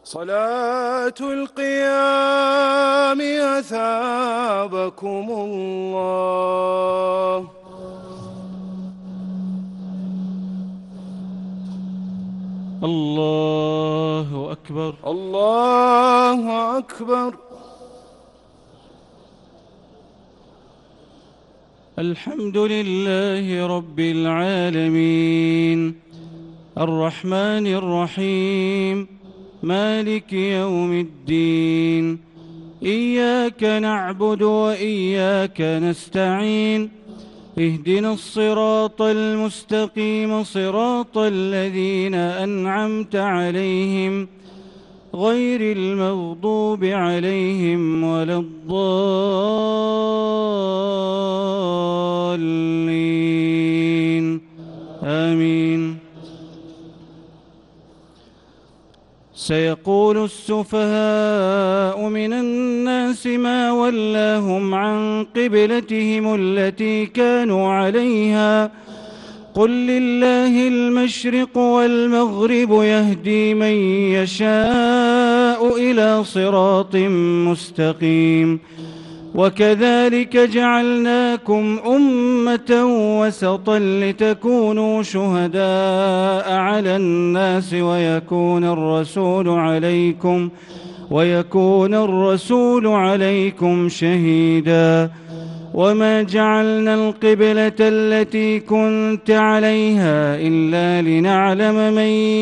صلاة القيام أثابكم الله. الله أكبر. الله أكبر. الحمد لله رب العالمين الرحمن الرحيم مالك يوم الدين. إياك نعبد وإياك نستعين. اهدنا الصراط المستقيم صراط الذين أنعمت عليهم غير المغضوب عليهم ولا الضالين آمين. سيقول السفهاء من الناس ما ولاهم عن قبلتهم التي كانوا عليها قل لله المشرق والمغرب يهدي من يشاء إلى صراط مستقيم. وكذلك جعلناكم أمة وسطا لتكونوا شهداء على الناس ويكون الرسول عليكم شهيدا. وما جعلنا القبلة التي كنت عليها إلا لنعلم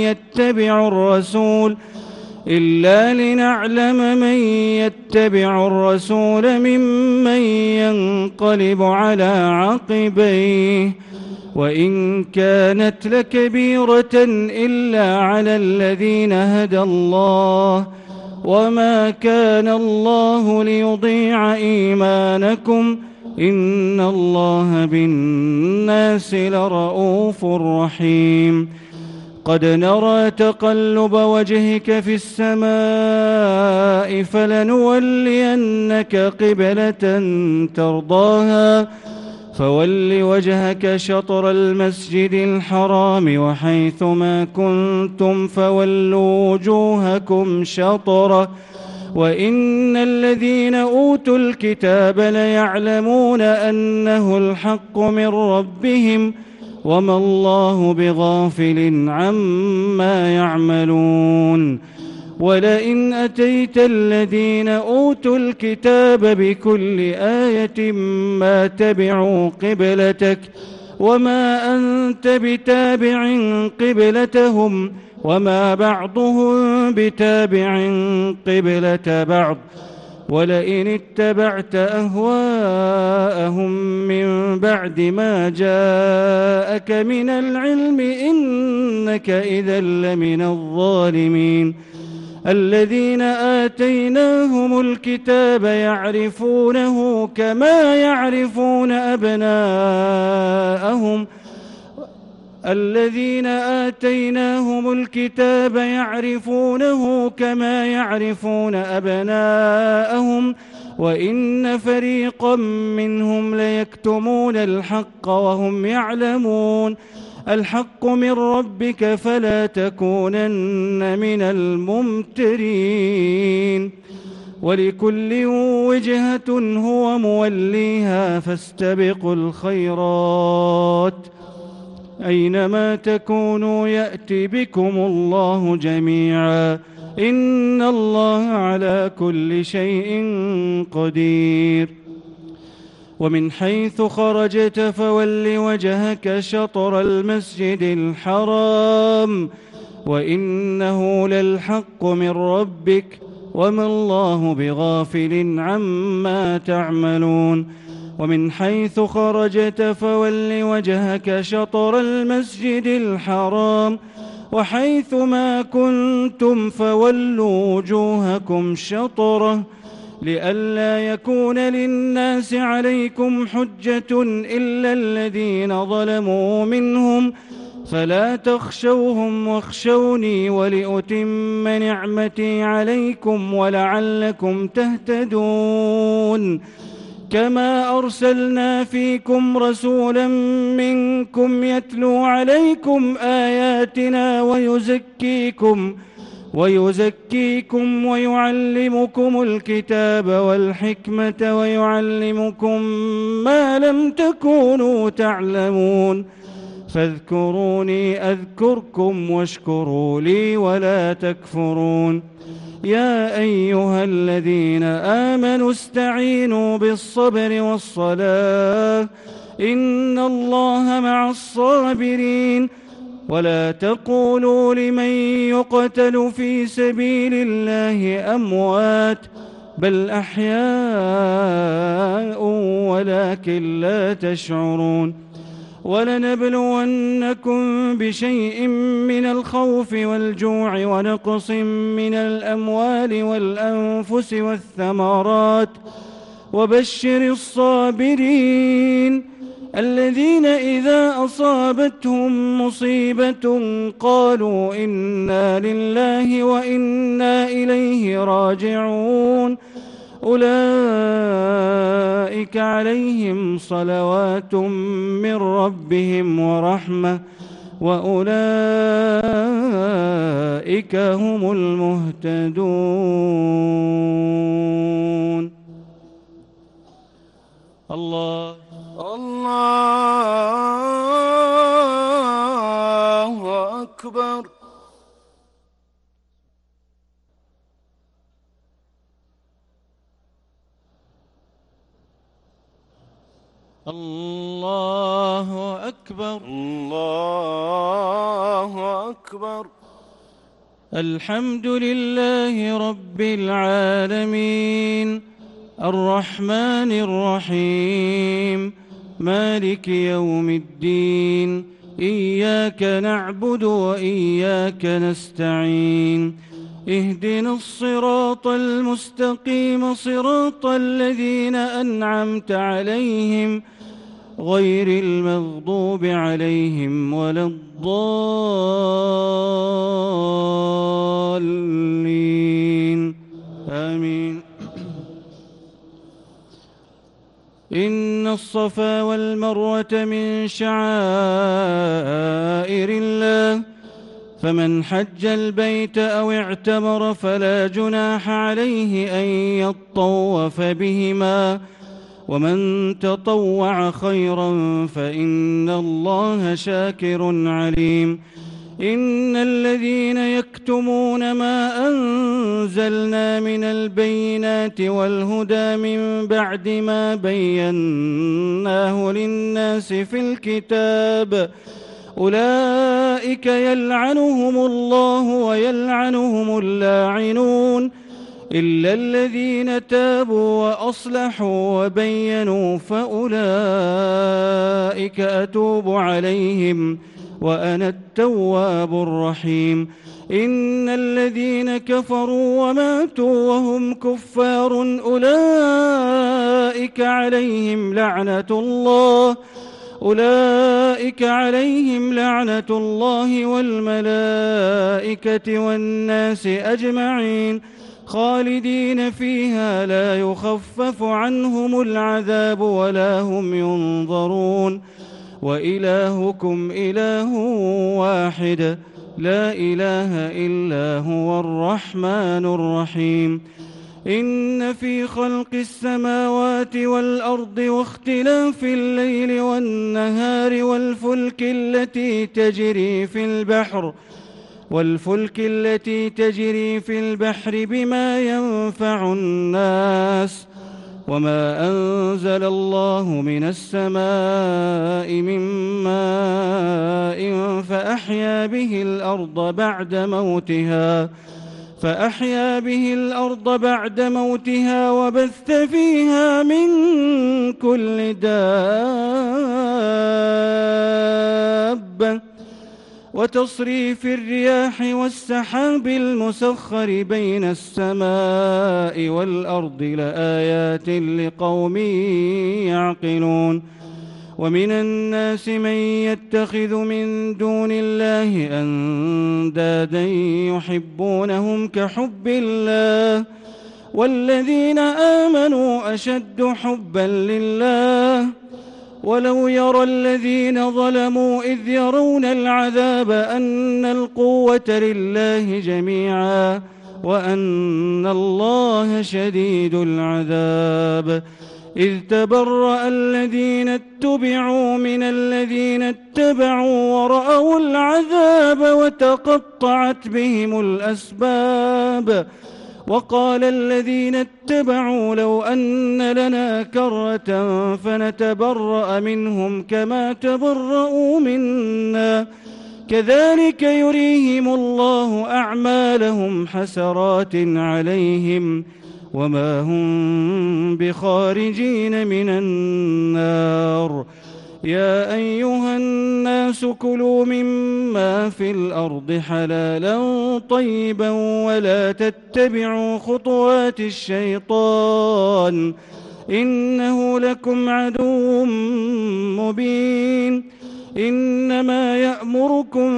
من يتبع الرسول ممن ينقلب على عقبيه. وإن كانت لكبيرة إلا على الذين هدى الله وما كان الله ليضيع إيمانكم إن الله بالناس لرؤوف رحيم. قد نرى تقلب وجهك في السماء فلنولينك قبلة ترضاها فول وجهك شطر المسجد الحرام وحيث ما كنتم فولوا وجوهكم شطره وإن الذين أوتوا الكتاب ليعلمون أنه الحق من ربهم وما الله بغافل عما يعملون. ولئن أتيت الذين أوتوا الكتاب بكل آية ما تبعوا قبلتك وما أنت بتابع قبلتهم وما بعضهم بتابع قبلة بعض. ولئن اتبعت أهواءهم من بعد ما جاءك من العلم إنك إذا لمن الظالمين. الذين آتيناهم الكتاب يعرفونه كما يعرفون أبناءهم وإن فريقا منهم ليكتمون الحق وهم يعلمون. الحق من ربك فلا تكونن من الممترين. ولكل وجهة هو موليها فاستبقوا الخيرات أينما تكونوا يأتي بكم الله جميعا إن الله على كل شيء قدير. ومن حيث خرجت فول وجهك شطر المسجد الحرام وإنه للحق من ربك وما الله بغافل عما تعملون. ومن حيث خرجت فول وجهك شطر المسجد الحرام وحيث ما كنتم فولوا وجوهكم شطره لئلا يكون للناس عليكم حجة إلا الذين ظلموا منهم فلا تخشوهم واخشوني ولأتم نعمتي عليكم ولعلكم تهتدون. كما أرسلنا فيكم رسولا منكم يتلو عليكم آياتنا ويزكيكم ويعلمكم الكتاب والحكمة ويعلمكم ما لم تكونوا تعلمون فاذكروني أذكركم واشكروا لي ولا تكفرون يا أيها الذين آمنوا استعينوا بالصبر والصلاة إن الله مع الصابرين ولا تقولوا لمن يقتل في سبيل الله أموات بل أحياء ولكن لا تشعرون ولنبلونكم بشيء من الخوف والجوع ونقص من الأموال والأنفس والثمرات وبشر الصابرين الذين إذا أصابتهم مصيبة قالوا إنا لله وإنا إليه راجعون أولئك عليهم صلوات من ربهم ورحمة وأولئك هم المهتدون. الله أكبر. الله أكبر. الله أكبر. الحمد لله رب العالمين الرحمن الرحيم مالك يوم الدين إياك نعبد وإياك نستعين اهدنا الصراط المستقيم صراط الذين أنعمت عليهم غير المغضوب عليهم ولا الضالين آمين. إن الصفا والمروة من شعائر الله فمن حج البيت أو اعتمر فلا جناح عليه أن يطوف بهما ومن تطوع خيرا فإن الله شاكر عليم. إن الذين يكتمون ما أنزلنا من البينات والهدى من بعد ما بيناه للناس في الكتاب أولئك يلعنهم الله ويلعنهم اللاعنون إلا الذين تابوا وأصلحوا وبينوا فأولئك أتوب عليهم وأنا التواب الرحيم. إن الذين كفروا وماتوا وهم كفار أولئك عليهم لعنة الله والملائكة والناس أجمعين خالدين فيها لا يخفف عنهم العذاب ولا هم ينظرون وإلهكم إله واحد لا إله إلا هو الرحمن الرحيم. إن في خلق السماوات والأرض واختلاف الليل والنهار والفلك التي تجري في البحر بما ينفع الناس وما أنزل الله من السماء من ماء فأحيا به الأرض بعد موتها وبث فيها من كل دابة وتصريف الرياح والسحاب المسخر بين السماء والأرض لآيات لقوم يعقلون. ومن الناس من يتخذ من دون الله أندادا يحبونهم كحب الله والذين آمنوا أشد حبا لله ولو يرى الذين ظلموا إذ يرون العذاب أن القوة القوة لله جميعا وأن الله شديد العذاب. إذ تبرأ الذين اتبعوا من الذين اتبعوا ورأوا العذاب وتقطعت بهم الأسباب. وقال الذين اتبعوا لو أن لنا كرة فنتبرأ منهم كما تبرؤوا منا كذلك يريهم الله أعمالهم حسرات عليهم وما هم بخارجين من النار. يا أيها الناس كلوا مما في الأرض حلالا طيبا ولا تتبعوا خطوات الشيطان إنه لكم عدو مبين. إنما يأمركم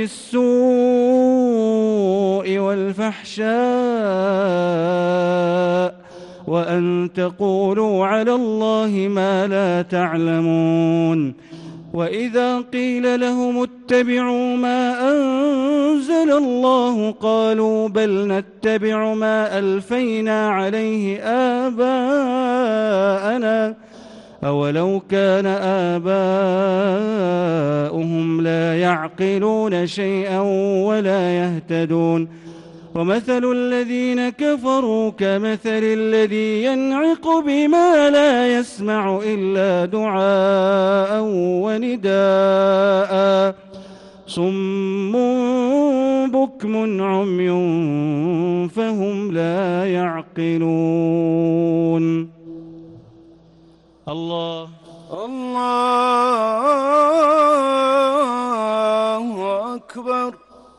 بالسوء والفحشاء وأن تقولوا على الله ما لا تعلمون. وإذا قيل لهم اتبعوا ما أنزل الله قالوا بل نتبع ما ألفينا عليه آباءنا أولو كان آباؤهم لا يعقلون شيئا ولا يهتدون. ومثل الذين كفروا كمثل الذي ينعق بما لا يسمع إلا دعاء ونداء صم بكم عمي فهم لا يعقلون. الله أكبر.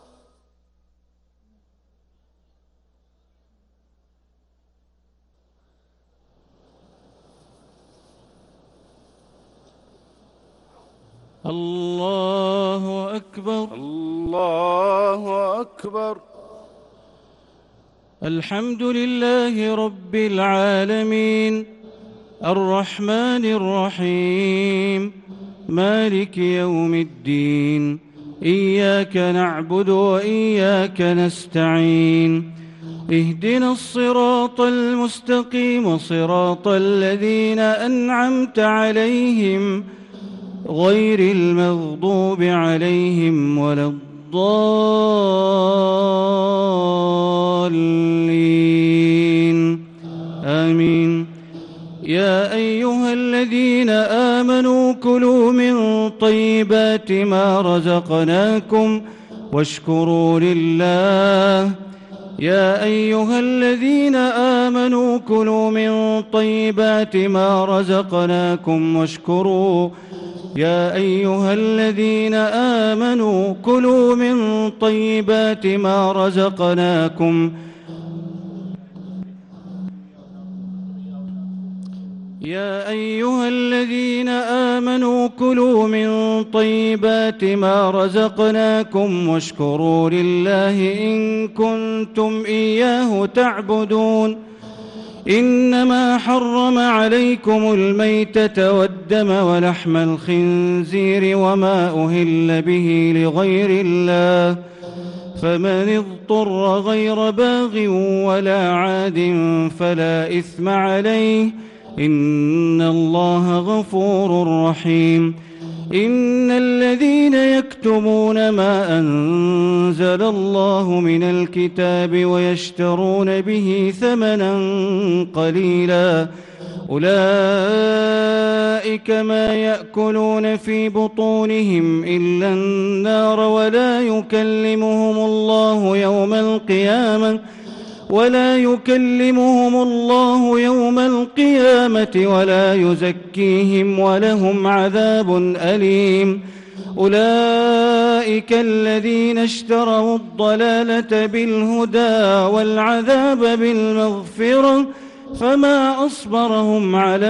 الله أكبر. الله أكبر. الحمد لله رب العالمين الرحمن الرحيم مالك يوم الدين إياك نعبد وإياك نستعين اهدنا الصراط المستقيم صراط الذين أنعمت عليهم غير المغضوب عليهم ولا الضالين آمين. يا أيها الذين آمنوا كلوا من طيبات ما رزقناكم واشكروا لله. يا أيها الذين آمنوا كلوا من طيبات ما رزقناكم واشكروا. يا أيها الذين آمنوا كلوا من طيبات ما رزقناكم. يا أيها الذين آمنوا كلوا من طيبات ما رزقناكم واشكروا لله إن كنتم إياه تعبدون. إنما حرم عليكم الميتة والدم ولحم الخنزير وما أهل به لغير الله فمن اضطر غير باغ ولا عاد فلا إثم عليه إن الله غفور رحيم. إن الذين يكتمون ما أنزل الله من الكتاب ويشترون به ثمنا قليلا أولئك ما يأكلون في بطونهم إلا النار ولا يكلمهم الله يوم القيامة ولا يزكيهم ولهم عذاب أليم. أولئك الذين اشتروا الضلالة بالهدى والعذاب بالمغفرة فما أصبرهم على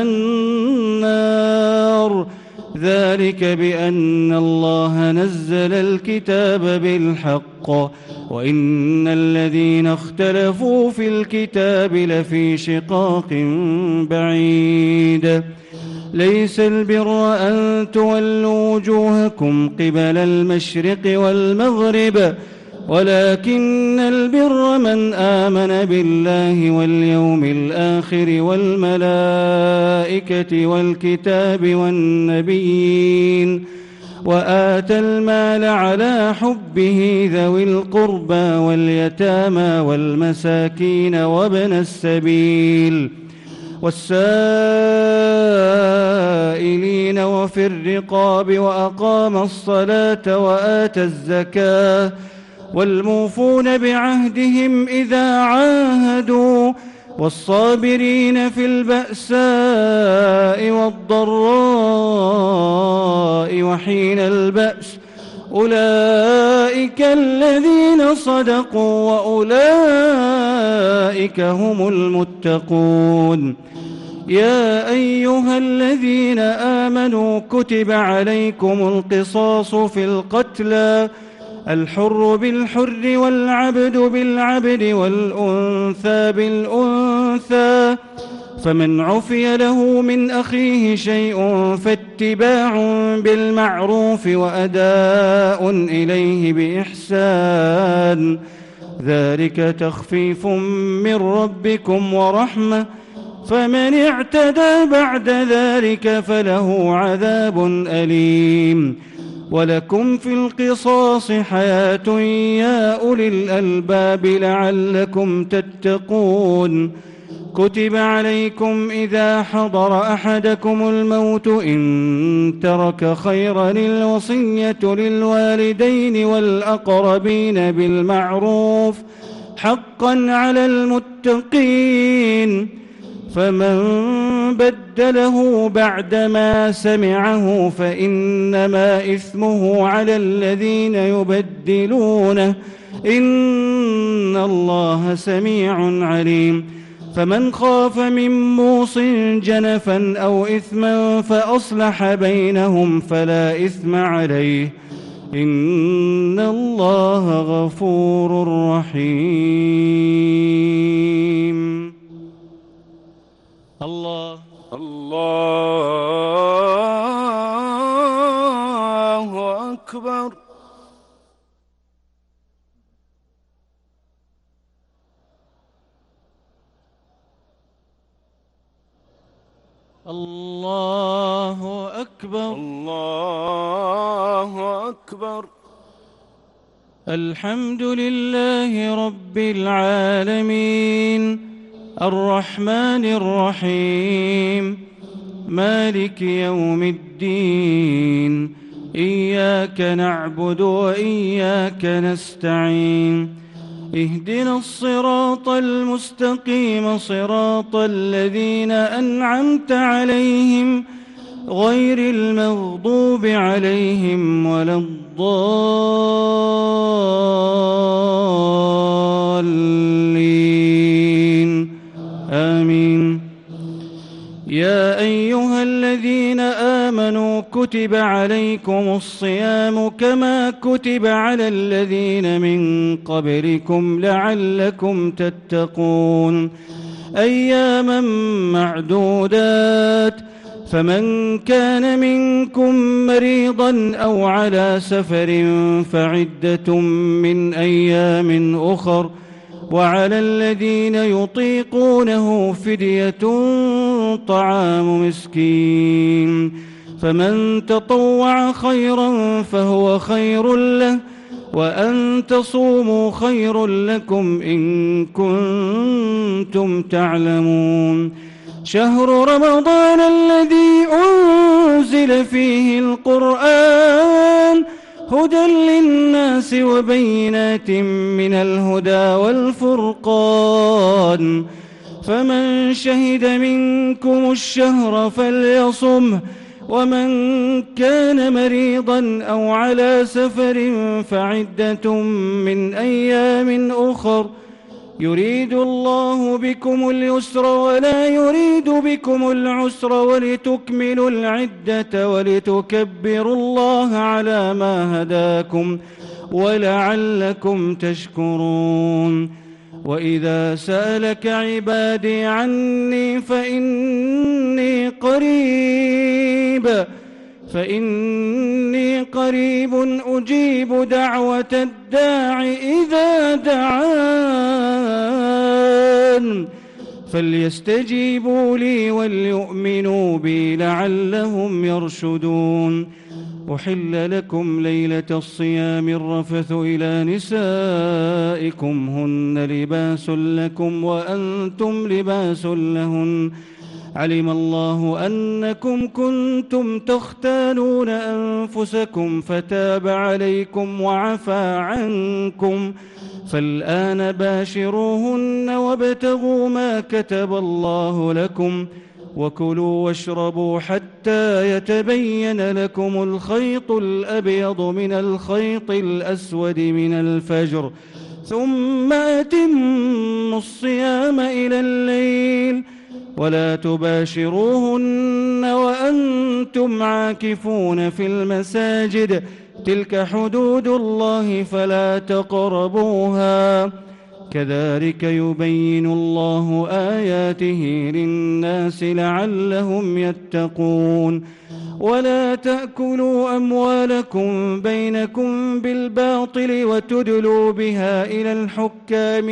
النار ذلك بأن الله نزل الكتاب بالحق وإن الذين اختلفوا في الكتاب لفي شقاق بعيد. ليس البر أن تولوا وجوهكم قبل المشرق والمغرب ولكن البر من آمن بالله واليوم الآخر والملائكة والكتاب والنبيين وآتى المال على حبه ذوي القربى واليتامى والمساكين وابن السبيل والسائلين وفي الرقاب وأقام الصلاة وآتى الزكاة والموفون بعهدهم إذا عاهدوا والصابرين في البأساء والضراء وحين البأس أولئك الذين صدقوا وأولئك هم المتقون. يا أيها الذين آمنوا كتب عليكم القصاص في القتلى الحر بالحر والعبد بالعبد والأنثى بالأنثى فمن عفي له من أخيه شيء فاتباع بالمعروف وأداء إليه بإحسان ذلك تخفيف من ربكم ورحمة فمن اعتدى بعد ذلك فله عذاب أليم. ولكم في القصاص حياة يا أولي الألباب لعلكم تتقون. كتب عليكم إذا حضر أحدكم الموت إن ترك خيرا الوصية للوالدين والأقربين بالمعروف حقا على المتقين فمن بدله بعدما سمعه فإنما إثمه على الذين يبدلونه إن الله سميع عليم. فمن خاف من موص جنفا أو إثما فأصلح بينهم فلا إثم عليه إن الله غفور رحيم. الله أكبر. الله أكبر. الله أكبر. الحمد لله رب العالمين الرحمن الرحيم مالك يوم الدين إياك نعبد وإياك نستعين اهدنا الصراط المستقيم صراط الذين أنعمت عليهم غير المغضوب عليهم ولا الضالين آمين. يا أيها الذين آمنوا كتب عليكم الصيام كما كتب على الذين من قبلكم لعلكم تتقون أياما معدودات فمن كان منكم مريضا أو على سفر فعدة من أيام أخر وعلى الذين يطيقونه فدية طعام مسكين فمن تطوع خيرا فهو خير له وأن تصوموا خير لكم إن كنتم تعلمون. شهر رمضان الذي أنزل فيه القرآن هدى للناس وبينات من الهدى والفرقان فمن شهد منكم الشهر فليصمه ومن كان مريضا أو على سفر فعدة من أيام أخر يريد الله بكم اليسر ولا يريد بكم العسر ولتكملوا العدة ولتكبروا الله على ما هداكم ولعلكم تشكرون. وإذا سألك عبادي عني فإني قريب فإني قريب أجيب دعوة الداع إذا دعان فليستجيبوا لي وليؤمنوا بي لعلهم يرشدون. أحل لكم ليلة الصيام الرفث إلى نسائكم هن لباس لكم وأنتم لباس لهن علم الله أنكم كنتم تختانون أنفسكم فتاب عليكم وعفى عنكم فالآن باشروهن وابتغوا ما كتب الله لكم وكلوا واشربوا حتى يتبين لكم الخيط الأبيض من الخيط الأسود من الفجر ثم أتموا الصيام إلى الليل ولا تباشروهن وأنتم عاكفون في المساجد تلك حدود الله فلا تقربوها كذلك يبين الله آياته للناس لعلهم يتقون. ولا تأكلوا أموالكم بينكم بالباطل وتدلوا بها إلى الحكام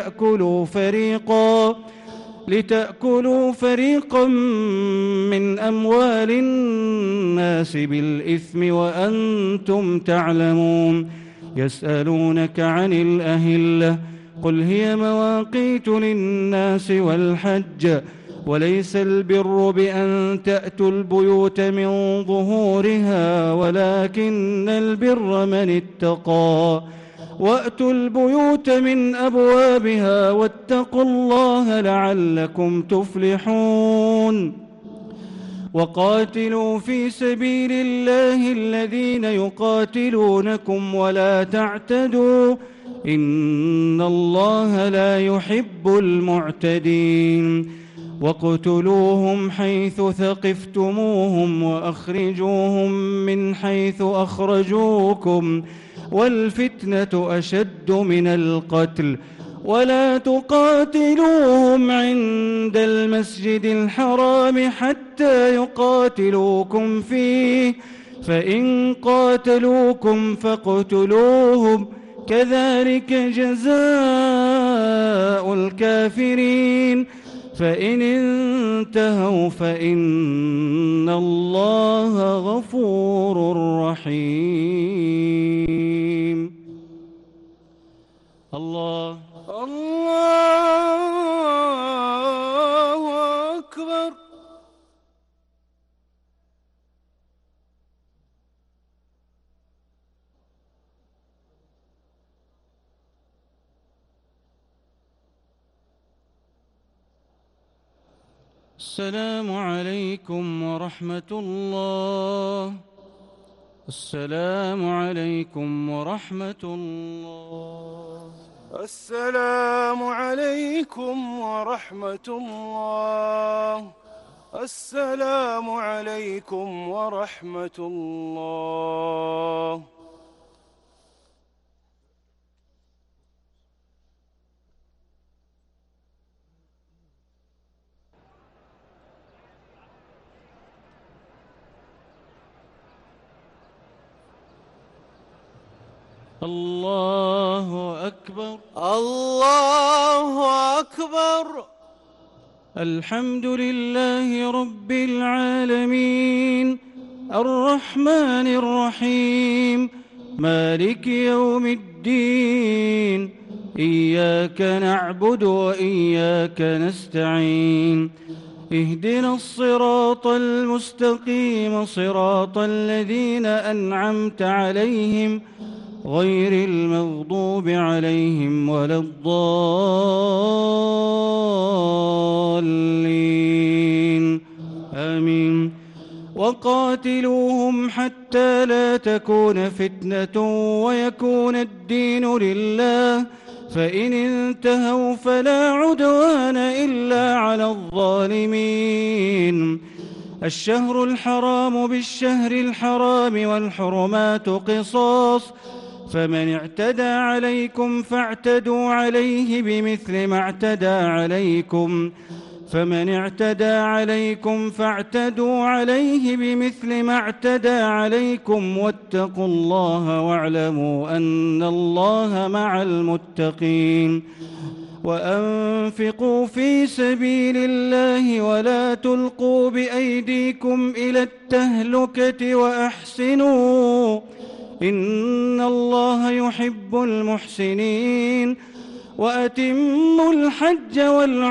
لتأكلوا فريقا من أموال الناس بالإثم وأنتم تعلمون. يسألونك عن الأهلة قل هي مواقيت للناس والحج وليس البر بأن تأتوا البيوت من ظهورها ولكن البر من اتقى وأتوا البيوت من أبوابها واتقوا الله لعلكم تفلحون. وقاتلوا في سبيل الله الذين يقاتلونكم ولا تعتدوا إن الله لا يحب المعتدين. واقتلوهم حيث ثقفتموهم وأخرجوهم من حيث أخرجوكم والفتنة أشد من القتل ولا تقاتلوهم عند المسجد الحرام حتى يقاتلوكم فيه فإن قاتلوكم فاقتلوهم كذلك جزاء الكافرين فإن انتهوا فإن الله غفور رحيم. الله أكبر. السلام عليكم ورحمة الله. السلام عليكم ورحمة الله. السلام عليكم ورحمة الله. السلام عليكم ورحمة الله. الله أكبر. الله أكبر. الحمد لله رب العالمين الرحمن الرحيم مالك يوم الدين إياك نعبد وإياك نستعين اهدنا الصراط المستقيم صراط الذين أنعمت عليهم غير المغضوب عليهم ولا الضالين آمين. وقاتلوهم حتى لا تكون فتنة ويكون الدين لله فإن انتهوا فلا عدوان إلا على الظالمين. الشهر الحرام بالشهر الحرام والحرمات قصاص فمن اعتدى عليكم فاعتدوا عليه بمثل ما اعتدى عليكم فمن اعتدى عليكم فاعتدوا عليه بمثل ما اعتدى عليكم واتقوا الله واعلموا أن الله مع المتقين وأنفقوا في سبيل الله ولا تلقوا بأيديكم إلى التهلكة وأحسنوا إن الله يحب المحسنين وأتموا الحج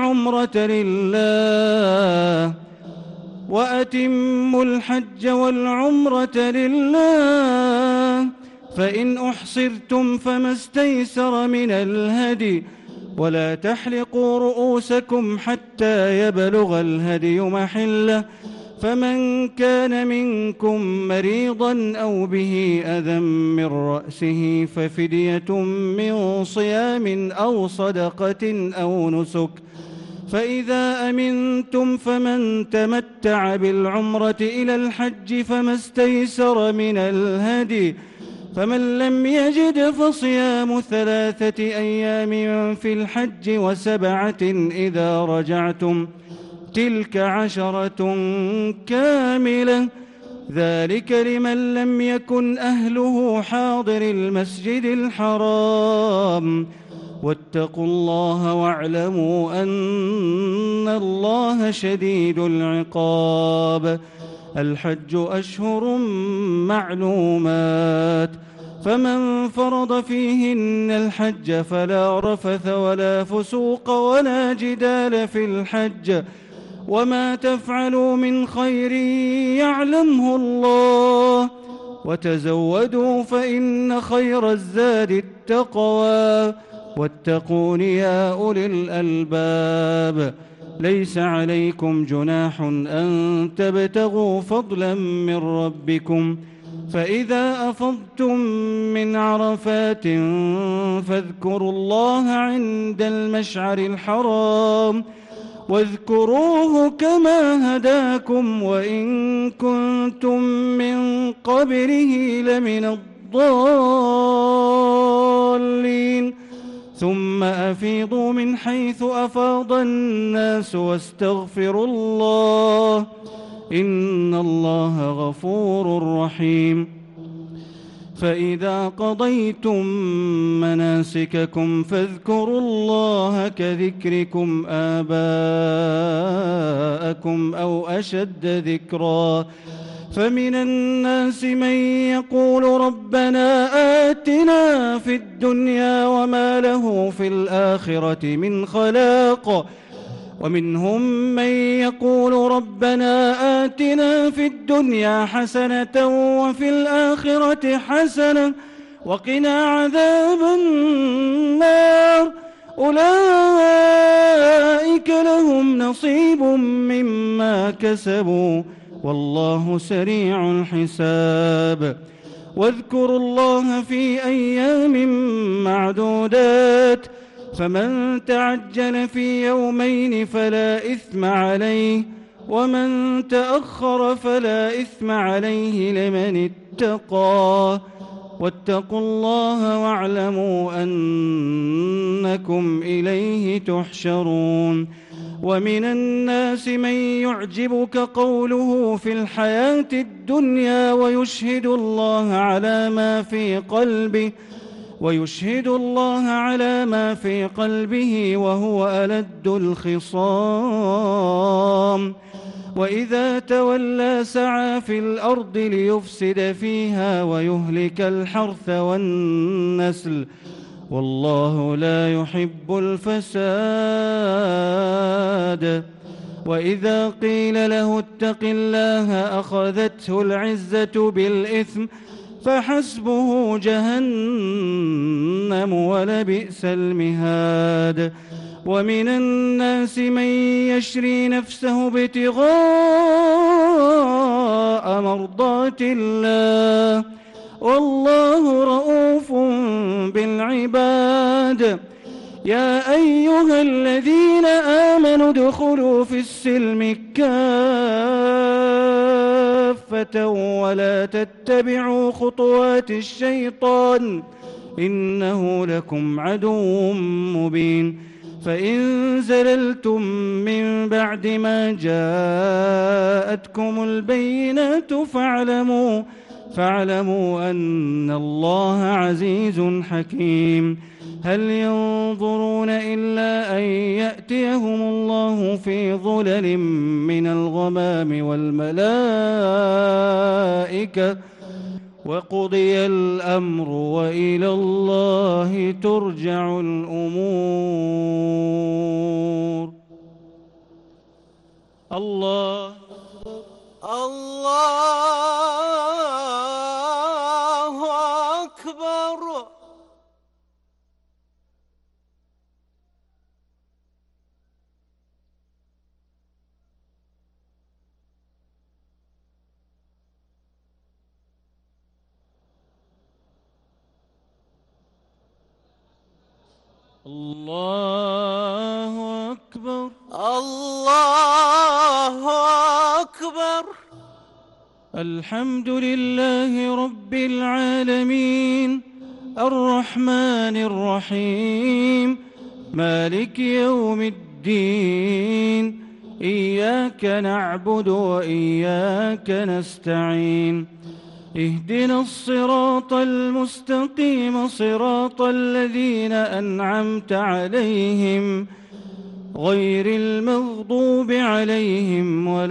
والعمرة لله فإن أحصرتم فما استيسر من الهدي ولا تحلقوا رؤوسكم حتى يبلغ الهدي محله فمن كان منكم مريضا أو به أذى من رأسه ففدية من صيام أو صدقة أو نسك فإذا أمنتم فمن تمتع بالعمرة إلى الحج فما استيسر من الهدي فمن لم يجد فصيام 3 أيام في الحج و7 إذا رجعتم تلك 10 كاملة ذلك لمن لم يكن أهله حاضر المسجد الحرام واتقوا الله واعلموا أن الله شديد العقاب الحج أشهر معلومات فمن فرض فيهن الحج فلا رفث ولا فسوق ولا جدال في الحج وما تفعلوا من خير يعلمه الله وتزودوا فإن خير الزاد التقوى واتقون يا أولي الألباب ليس عليكم جناح أن تبتغوا فضلا من ربكم فإذا أفضتم من عرفات فاذكروا الله عند المشعر الحرام واذكروه كما هداكم وإن كنتم من قبله لمن الضالين ثم أفيضوا من حيث أفاض الناس واستغفروا الله إن الله غفور رحيم فإذا قضيتم مناسككم فاذكروا الله كذكركم آباءكم أو أشد ذكرا فمن الناس من يقول ربنا آتنا في الدنيا وما له في الآخرة من خلاق ومنهم من يقول ربنا آتنا في الدنيا حسنة وفي الآخرة حسنة وقنا عذاب النار أولئك لهم نصيب مما كسبوا والله سريع الحساب واذكروا الله في أيام معدودات فمن تعجل في يومين فلا إثم عليه ومن تأخر فلا إثم عليه لمن اتقى واتقوا الله واعلموا أنكم إليه تحشرون ومن الناس من يعجبك قوله في الحياة الدنيا ويشهد الله على ما في قلبه وهو ألد الخصام وإذا تولى سعى في الأرض ليفسد فيها ويهلك الحرث والنسل والله لا يحب الفساد وإذا قيل له اتق الله أخذته العزة بالإثم فحسبه جهنم ولبئس المهاد ومن الناس من يشري نفسه ابتغاء مرضات الله والله رؤوف بالعباد يا أيها الذين آمنوا ادخلوا في السلم كافة ولا تتبعوا خطوات الشيطان إنه لكم عدو مبين فإن زللتم من بعد ما جاءتكم البينات فاعلموا أن الله عزيز حكيم. هل ينظرون إلا أن يأتيهم الله في ظلل من الغمام والملائكة وقضي الأمر وإلى الله ترجع الأمور. الله أكبر. الله أكبر. الله أكبر. الحمد لله رب العالمين الرحمن الرحيم مالك يوم الدين إياك نعبد وإياك نستعين اهدنا الصراط المستقيم صراط الذين أنعمت عليهم غير المغضوب عليهم ولا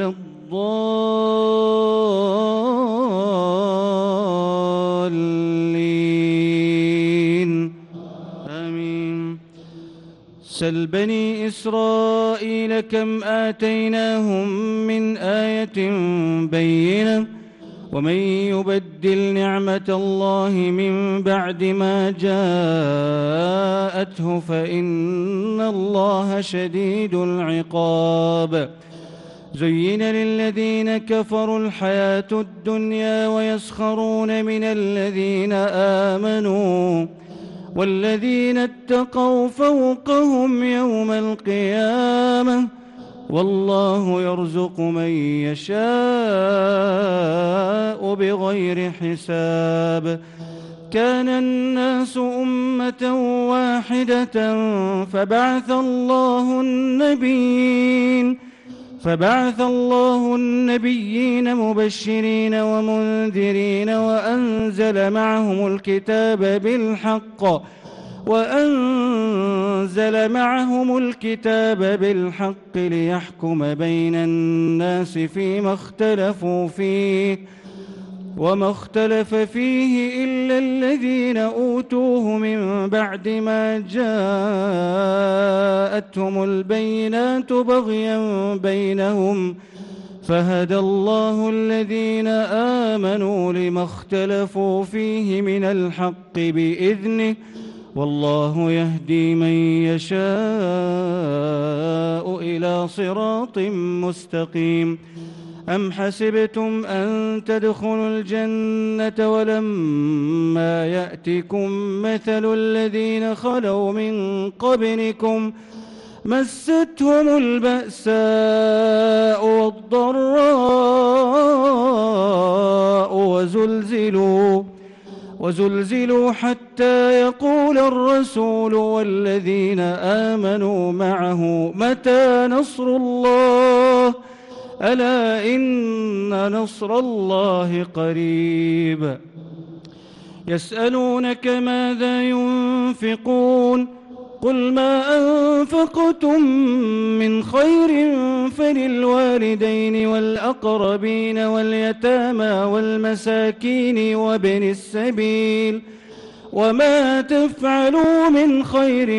الضالين آمين. سل بني إسرائيل كم آتيناهم من آية بينة ومن يبدل نعمة الله من بعد ما جاءته فإن الله شديد العقاب. زين للذين كفروا الحياة الدنيا ويسخرون من الذين آمنوا والذين اتقوا فوقهم يوم القيامة والله يرزق من يشاء بغير حساب. كان الناس أمة واحدة فبعث الله النبيين مبشرين ومنذرين وأنزل معهم الكتاب بالحق ليحكم بين الناس فيما اختلفوا فيه وما اختلف فيه إلا الذين أوتوه من بعد ما جاءتهم البينات بغيا بينهم فهدى الله الذين آمنوا لما اختلفوا فيه من الحق بإذنه والله يهدي من يشاء إلى صراط مستقيم. أم حسبتم أن تدخلوا الجنة ولما يأتكم مثل الذين خلوا من قبلكم مستهم البأساء والضراء وزلزلوا حتى يقول الرسول والذين آمنوا معه متى نصر الله ألا إن نصر الله قريب. يسألونك ماذا ينفقون قل ما أنفقتم من خير فللوالدين والأقربين واليتامى والمساكين وابن السبيل وما تفعلوا من خير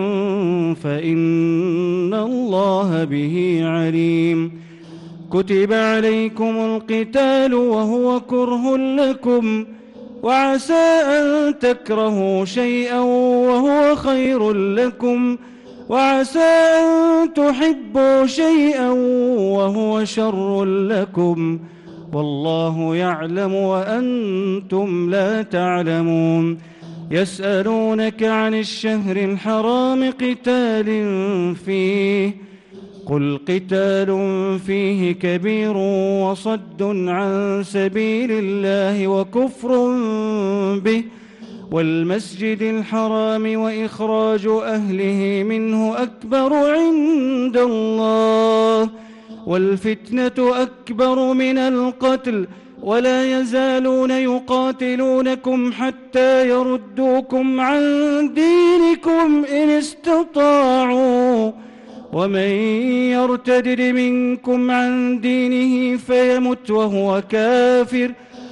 فإن الله به عليم. كتب عليكم القتال وهو كره لكم وعسى أن تكرهوا شيئا وهو خير لكم وعسى أن تحبوا شيئا وهو شر لكم والله يعلم وأنتم لا تعلمون. يسألونك عن الشهر الحرام قتال فيه قل قتال فيه كبير وصد عن سبيل الله والمسجد الحرام وإخراج أهله منه أكبر عند الله والفتنة أكبر من القتل ولا يزالون يقاتلونكم حتى يردوكم عن دينكم إن استطاعوا ومن يرتد منكم عن دينه فيمت وهو كافر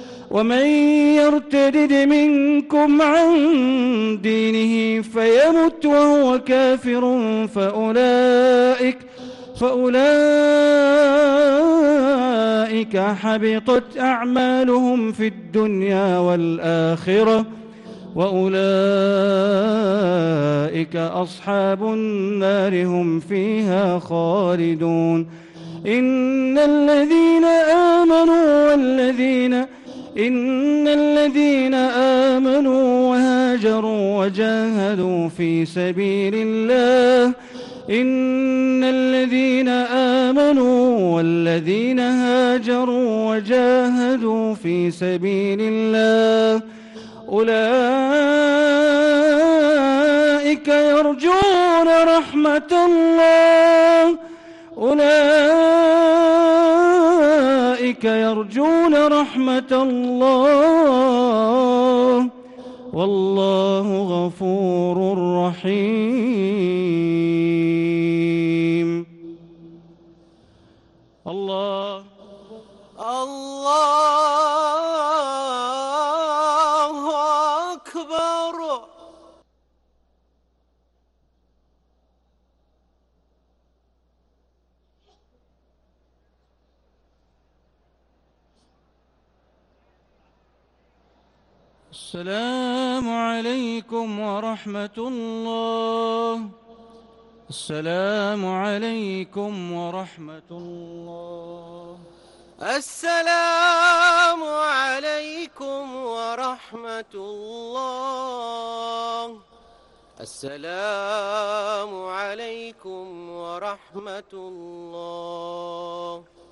فأولئك حبطت أعمالهم في الدنيا والآخرة وأولئك أصحاب النار هم فيها خالدون. إن الذين آمنوا وهاجروا وجاهدوا في سبيل الله إن الذين آمنوا والذين هاجروا وجاهدوا في سبيل الله أولئك يرجون رحمة الله والله غفور رحيم. الله أكبر. السلام عليكم ورحمة الله. السلام عليكم ورحمة الله. السلام عليكم ورحمة الله. السلام عليكم ورحمة الله.